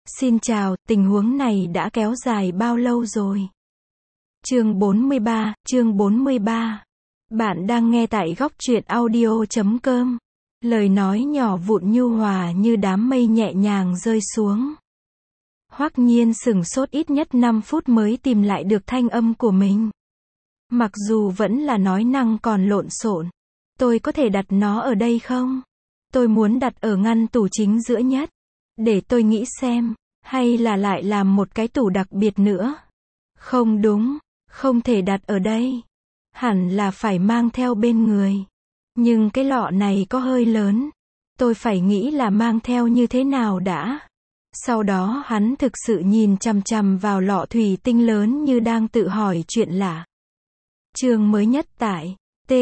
Xin chào, tình huống này đã kéo dài bao lâu rồi? Chương 43. Bạn đang nghe tại góc truyện audio.com. Lời nói nhỏ vụn nhu hòa như đám mây nhẹ nhàng rơi xuống. Hoắc Nhiên sửng sốt ít nhất 5 phút mới tìm lại được thanh âm của mình. Mặc dù vẫn là nói năng còn lộn xộn. Tôi có thể đặt nó ở đây không? Tôi muốn đặt ở ngăn tủ chính giữa nhất. Để tôi nghĩ xem, hay là lại làm một cái tủ đặc biệt nữa? Không đúng, không thể đặt ở đây. Hẳn là phải mang theo bên người. Nhưng cái lọ này có hơi lớn. Tôi phải nghĩ là mang theo như thế nào đã. Sau đó hắn thực sự nhìn chằm chằm vào lọ thủy tinh lớn như đang tự hỏi chuyện lạ. Chương mới nhất tại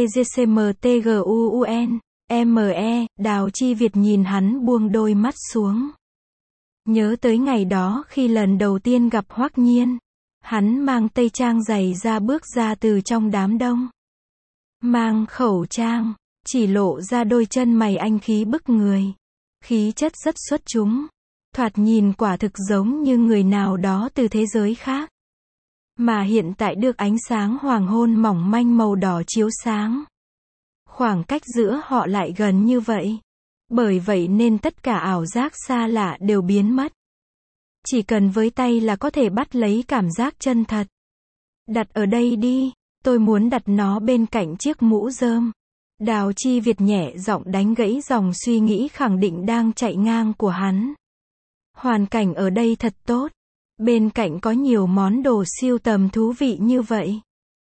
TGCMTGUUN ME, Đào Chi Việt nhìn hắn buông đôi mắt xuống. Nhớ tới ngày đó khi lần đầu tiên gặp Hoắc Nhiên. Hắn mang tây trang dày ra bước ra từ trong đám đông. Mang khẩu trang, chỉ lộ ra đôi chân mày anh khí bức người. Khí chất rất xuất chúng. Thoạt nhìn quả thực giống như người nào đó từ thế giới khác. Mà hiện tại được ánh sáng hoàng hôn mỏng manh màu đỏ chiếu sáng. Khoảng cách giữa họ lại gần như vậy. Bởi vậy nên tất cả ảo giác xa lạ đều biến mất. Chỉ cần với tay là có thể bắt lấy cảm giác chân thật. Đặt ở đây đi, tôi muốn đặt nó bên cạnh chiếc mũ rơm. Đào Chi Việt nhẹ giọng đánh gãy dòng suy nghĩ khẳng định đang chạy ngang của hắn. Hoàn cảnh ở đây thật tốt. Bên cạnh có nhiều món đồ sưu tầm thú vị như vậy.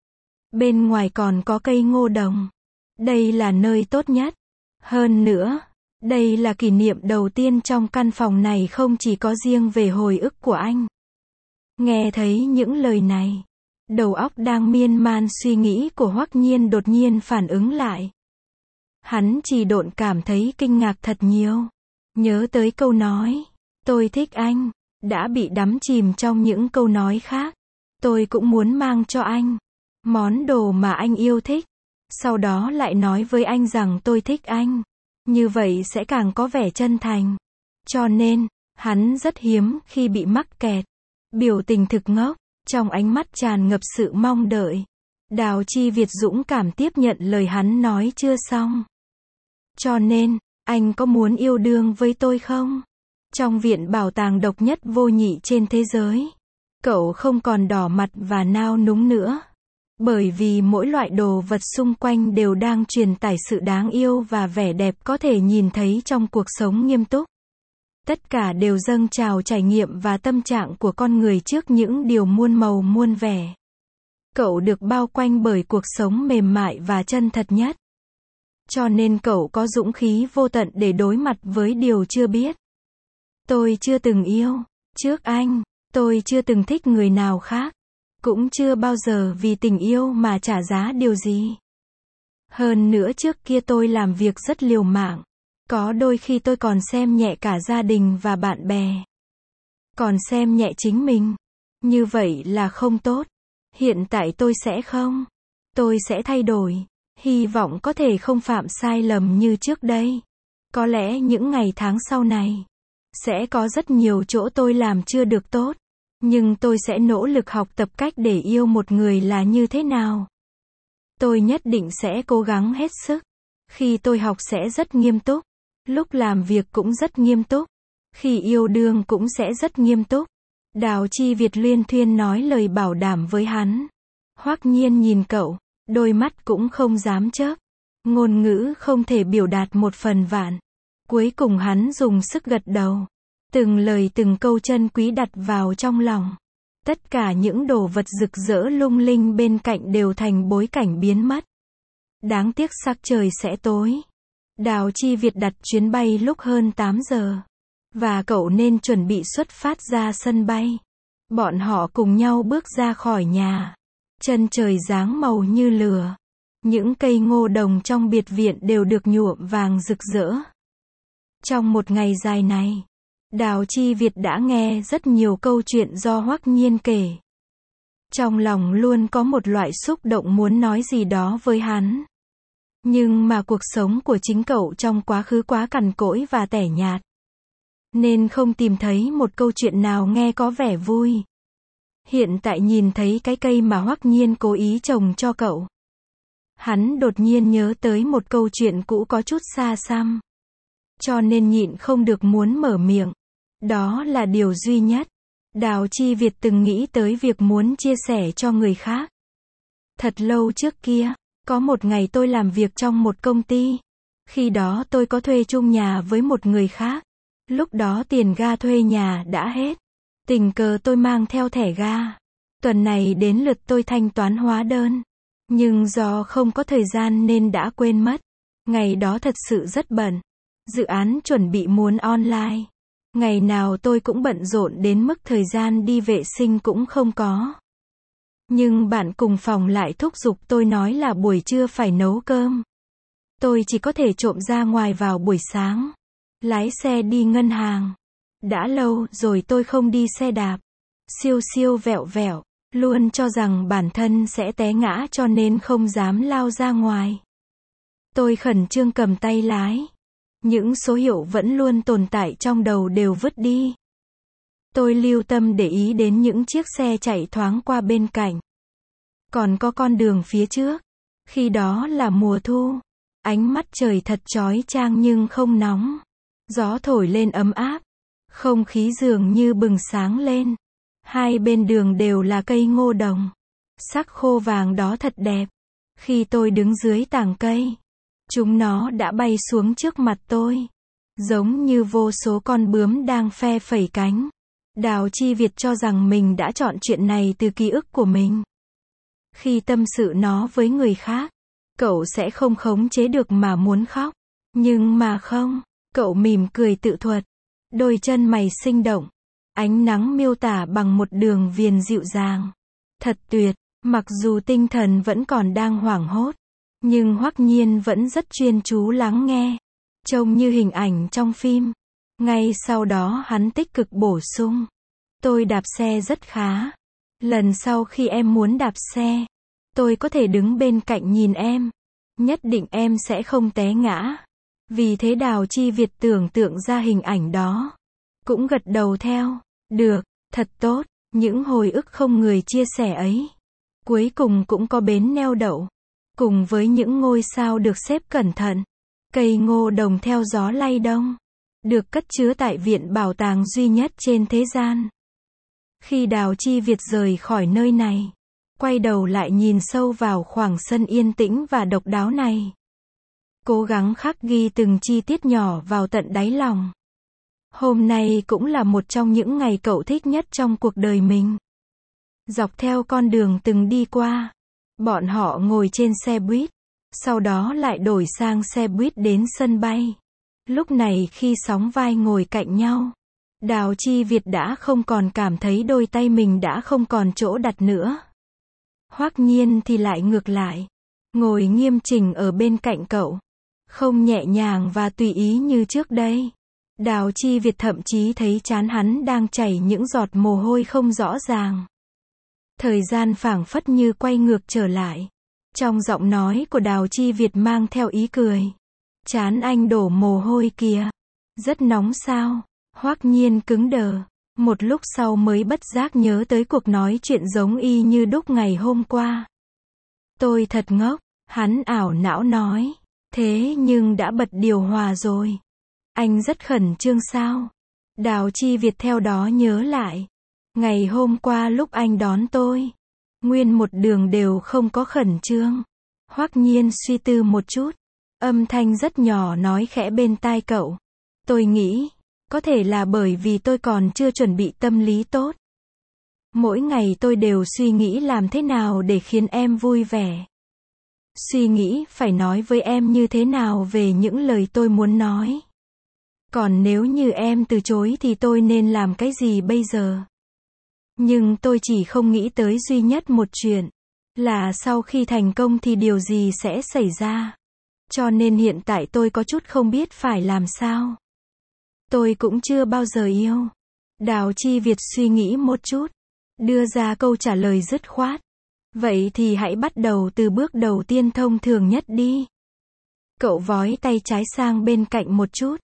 Bên ngoài còn có cây ngô đồng. Đây là nơi tốt nhất. Hơn nữa, đây là kỷ niệm đầu tiên trong căn phòng này không chỉ có riêng về hồi ức của anh. Nghe thấy những lời này, đầu óc đang miên man suy nghĩ của Hoắc Nhiên đột nhiên phản ứng lại. Hắn chỉ độn cảm thấy kinh ngạc thật nhiều. Nhớ tới câu nói, tôi thích anh, đã bị đắm chìm trong những câu nói khác. Tôi cũng muốn mang cho anh món đồ mà anh yêu thích. Sau đó lại nói với anh rằng tôi thích anh. Như vậy sẽ càng có vẻ chân thành. Cho nên, hắn rất hiếm khi bị mắc kẹt. Biểu tình thực ngốc, trong ánh mắt tràn ngập sự mong đợi. Đào Chi Việt dũng cảm tiếp nhận lời hắn nói chưa xong. Cho nên, anh có muốn yêu đương với tôi không? Trong viện bảo tàng độc nhất vô nhị trên thế giới, cậu không còn đỏ mặt và nao núng nữa. Bởi vì mỗi loại đồ vật xung quanh đều đang truyền tải sự đáng yêu và vẻ đẹp có thể nhìn thấy trong cuộc sống nghiêm túc. Tất cả đều dâng trào trải nghiệm và tâm trạng của con người trước những điều muôn màu muôn vẻ. Cậu được bao quanh bởi cuộc sống mềm mại và chân thật nhất. Cho nên cậu có dũng khí vô tận để đối mặt với điều chưa biết. Tôi chưa từng yêu. Trước anh, tôi chưa từng thích người nào khác. Cũng chưa bao giờ vì tình yêu mà trả giá điều gì. Hơn nữa trước kia tôi làm việc rất liều mạng. Có đôi khi tôi còn xem nhẹ cả gia đình và bạn bè. Còn xem nhẹ chính mình. Như vậy là không tốt. Hiện tại tôi sẽ không. Tôi sẽ thay đổi. Hy vọng có thể không phạm sai lầm như trước đây. Có lẽ những ngày tháng sau này sẽ có rất nhiều chỗ tôi làm chưa được tốt. Nhưng tôi sẽ nỗ lực học tập cách để yêu một người là như thế nào. Tôi nhất định sẽ cố gắng hết sức. Khi tôi học sẽ rất nghiêm túc. Lúc làm việc cũng rất nghiêm túc. Khi yêu đương cũng sẽ rất nghiêm túc. Đào Chi Việt luyên thuyên nói lời bảo đảm với hắn. Hoắc Nhiên nhìn cậu, đôi mắt cũng không dám chớp. Ngôn ngữ không thể biểu đạt một phần vạn. Cuối cùng hắn dùng sức gật đầu. Từng lời từng câu chân quý đặt vào trong lòng. Tất cả những đồ vật rực rỡ lung linh bên cạnh đều thành bối cảnh biến mất. Đáng tiếc sắc trời sẽ tối. Đào Chi Việt đặt chuyến bay lúc hơn 8 giờ. Và cậu nên chuẩn bị xuất phát ra sân bay. Bọn họ cùng nhau bước ra khỏi nhà. Chân trời dáng màu như lửa. Những cây ngô đồng trong biệt viện đều được nhuộm vàng rực rỡ. Trong một ngày dài này, Đào Chi Việt đã nghe rất nhiều câu chuyện do Hoắc Nhiên kể. Trong lòng luôn có một loại xúc động muốn nói gì đó với hắn. Nhưng mà cuộc sống của chính cậu trong quá khứ quá cằn cỗi và tẻ nhạt. nên không tìm thấy một câu chuyện nào nghe có vẻ vui. Hiện tại nhìn thấy cái cây mà Hoắc Nhiên cố ý trồng cho cậu. Hắn đột nhiên nhớ tới một câu chuyện cũ có chút xa xăm. Cho nên nhịn không được muốn mở miệng. Đó là điều duy nhất. Đào Chi Việt từng nghĩ tới việc muốn chia sẻ cho người khác. Thật lâu trước kia, có một ngày tôi làm việc trong một công ty. Khi đó tôi có thuê chung nhà với một người khác. Lúc đó tiền ga thuê nhà đã hết. Tình cờ tôi mang theo thẻ ga. Tuần này đến lượt tôi thanh toán hóa đơn. Nhưng do không có thời gian nên đã quên mất. Ngày đó thật sự rất bận. Dự án chuẩn bị muốn online. Ngày nào tôi cũng bận rộn đến mức thời gian đi vệ sinh cũng không có. Nhưng bạn cùng phòng lại thúc giục tôi nói là buổi trưa phải nấu cơm. Tôi chỉ có thể trộm ra ngoài vào buổi sáng. Lái xe đi ngân hàng. Đã lâu rồi tôi không đi xe đạp. Siêu siêu vẹo vẹo. Luôn cho rằng bản thân sẽ té ngã cho nên không dám lao ra ngoài. Tôi khẩn trương cầm tay lái. Những số hiệu vẫn luôn tồn tại trong đầu đều vứt đi. Tôi lưu tâm để ý đến những chiếc xe chạy thoáng qua bên cạnh. Còn có con đường phía trước. Khi đó là mùa thu. Ánh mắt trời thật chói chang nhưng không nóng. Gió thổi lên ấm áp. Không khí dường như bừng sáng lên. Hai bên đường đều là cây ngô đồng. Sắc khô vàng đó thật đẹp. Khi tôi đứng dưới tàng cây, chúng nó đã bay xuống trước mặt tôi. Giống như vô số con bướm đang phe phẩy cánh. Đào Chi Việt cho rằng mình đã chọn chuyện này từ ký ức của mình. Khi tâm sự nó với người khác, cậu sẽ không khống chế được mà muốn khóc. Nhưng mà không, cậu mỉm cười tự thuật. Đôi chân mày sinh động. Ánh nắng miêu tả bằng một đường viền dịu dàng. Thật tuyệt, mặc dù tinh thần vẫn còn đang hoảng hốt. Nhưng Hoắc Nhiên vẫn rất chuyên chú lắng nghe. Trông như hình ảnh trong phim. Ngay sau đó hắn tích cực bổ sung. Tôi đạp xe rất khá. Lần sau khi em muốn đạp xe, tôi có thể đứng bên cạnh nhìn em. Nhất định em sẽ không té ngã. Vì thế Đào Chi Việt tưởng tượng ra hình ảnh đó. Cũng gật đầu theo. Được, thật tốt, những hồi ức không người chia sẻ ấy. Cuối cùng cũng có bến neo đậu. Cùng với những ngôi sao được xếp cẩn thận. Cây ngô đồng theo gió lay động. Được cất chứa tại viện bảo tàng duy nhất trên thế gian. Khi Đào Chi Việt rời khỏi nơi này, quay đầu lại nhìn sâu vào khoảng sân yên tĩnh và độc đáo này. Cố gắng khắc ghi từng chi tiết nhỏ vào tận đáy lòng. Hôm nay cũng là một trong những ngày cậu thích nhất trong cuộc đời mình. Dọc theo con đường từng đi qua, bọn họ ngồi trên xe buýt, sau đó lại đổi sang xe buýt đến sân bay. Lúc này khi sóng vai ngồi cạnh nhau, Đào Chi Việt đã không còn cảm thấy đôi tay mình đã không còn chỗ đặt nữa. Hoắc Nhiên thì lại ngược lại, ngồi nghiêm chỉnh ở bên cạnh cậu, không nhẹ nhàng và tùy ý như trước đây. Đào Chi Việt thậm chí thấy trán hắn đang chảy những giọt mồ hôi không rõ ràng. Thời gian phảng phất như quay ngược trở lại. Trong giọng nói của Đào Chi Việt mang theo ý cười. Trán anh đổ mồ hôi kìa. Rất nóng sao? Hoắc Nhiên cứng đờ. Một lúc sau mới bất giác nhớ tới cuộc nói chuyện giống y như đúc ngày hôm qua. Tôi thật ngốc. Hắn ảo não nói. Thế nhưng đã bật điều hòa rồi. Anh rất khẩn trương sao? Đào Chi Việt theo đó nhớ lại. Ngày hôm qua lúc anh đón tôi, nguyên một đường đều không có khẩn trương. Hoắc Nhiên suy tư một chút. Âm thanh rất nhỏ nói khẽ bên tai cậu. Tôi nghĩ, có thể là bởi vì tôi còn chưa chuẩn bị tâm lý tốt. Mỗi ngày tôi đều suy nghĩ làm thế nào để khiến em vui vẻ. Suy nghĩ phải nói với em như thế nào về những lời tôi muốn nói. Còn nếu như em từ chối thì tôi nên làm cái gì bây giờ? Nhưng tôi chỉ không nghĩ tới duy nhất một chuyện. Là sau khi thành công thì điều gì sẽ xảy ra. Cho nên hiện tại tôi có chút không biết phải làm sao. Tôi cũng chưa bao giờ yêu. Đào Chi Việt suy nghĩ một chút. Đưa ra câu trả lời dứt khoát. Vậy thì hãy bắt đầu từ bước đầu tiên thông thường nhất đi. Cậu vói tay trái sang bên cạnh một chút.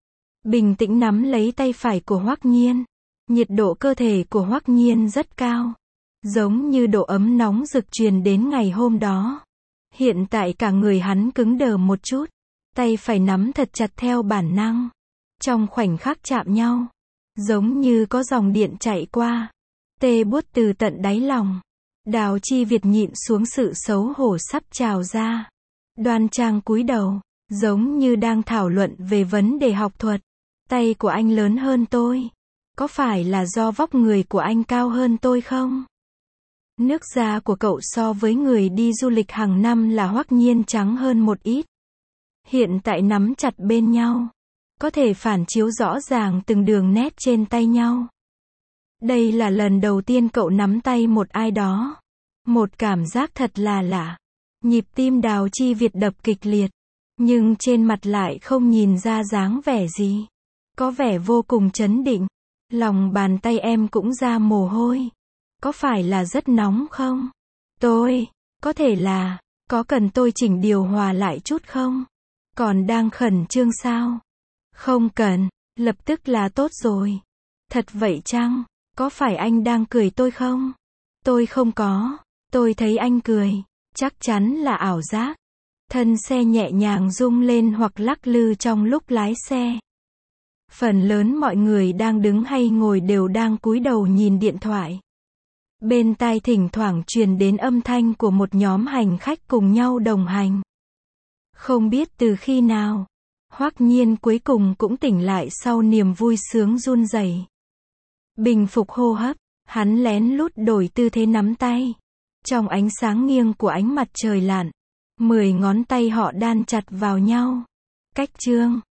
bình tĩnh nắm lấy tay phải của Hoắc Nhiên. Nhiệt độ cơ thể của Hoắc Nhiên rất cao, giống như độ ấm nóng rực truyền đến ngày hôm đó. Hiện tại cả người hắn cứng đờ một chút, tay phải nắm thật chặt theo bản năng. Trong khoảnh khắc chạm nhau, giống như có dòng điện chạy qua, tê buốt từ tận đáy lòng. Đào Chi Việt nhịn xuống sự xấu hổ sắp trào ra. Đoan trang cúi đầu, giống như đang thảo luận về vấn đề học thuật. Tay của anh lớn hơn tôi. Có phải là do vóc người của anh cao hơn tôi không? Nước da của cậu so với người đi du lịch hàng năm là Hoắc Nhiên trắng hơn một ít. Hiện tại nắm chặt bên nhau, có thể phản chiếu rõ ràng từng đường nét trên tay nhau. Đây là lần đầu tiên cậu nắm tay một ai đó. Một cảm giác thật là lạ. Nhịp tim Đào Chi Việt đập kịch liệt, nhưng trên mặt lại không nhìn ra dáng vẻ gì. Có vẻ vô cùng trấn định. Lòng bàn tay em cũng ra mồ hôi. Có phải là rất nóng không? Có thể là, có cần tôi chỉnh điều hòa lại chút không? Còn đang khẩn trương sao? Không cần, lập tức là tốt rồi. Thật vậy chăng? Có phải anh đang cười tôi không? Tôi không có, tôi thấy anh cười. Chắc chắn là ảo giác. Thân xe nhẹ nhàng rung lên hoặc lắc lư trong lúc lái xe. Phần lớn mọi người đang đứng hay ngồi đều đang cúi đầu nhìn điện thoại. Bên tai thỉnh thoảng truyền đến âm thanh của một nhóm hành khách cùng nhau đồng hành. Không biết từ khi nào, Hoắc Nhiên cuối cùng cũng tỉnh lại sau niềm vui sướng run rẩy. Bình phục hô hấp, hắn lén lút đổi tư thế nắm tay. Trong ánh sáng nghiêng của ánh mặt trời lặn, 10 ngón tay họ đan chặt vào nhau. Cách chương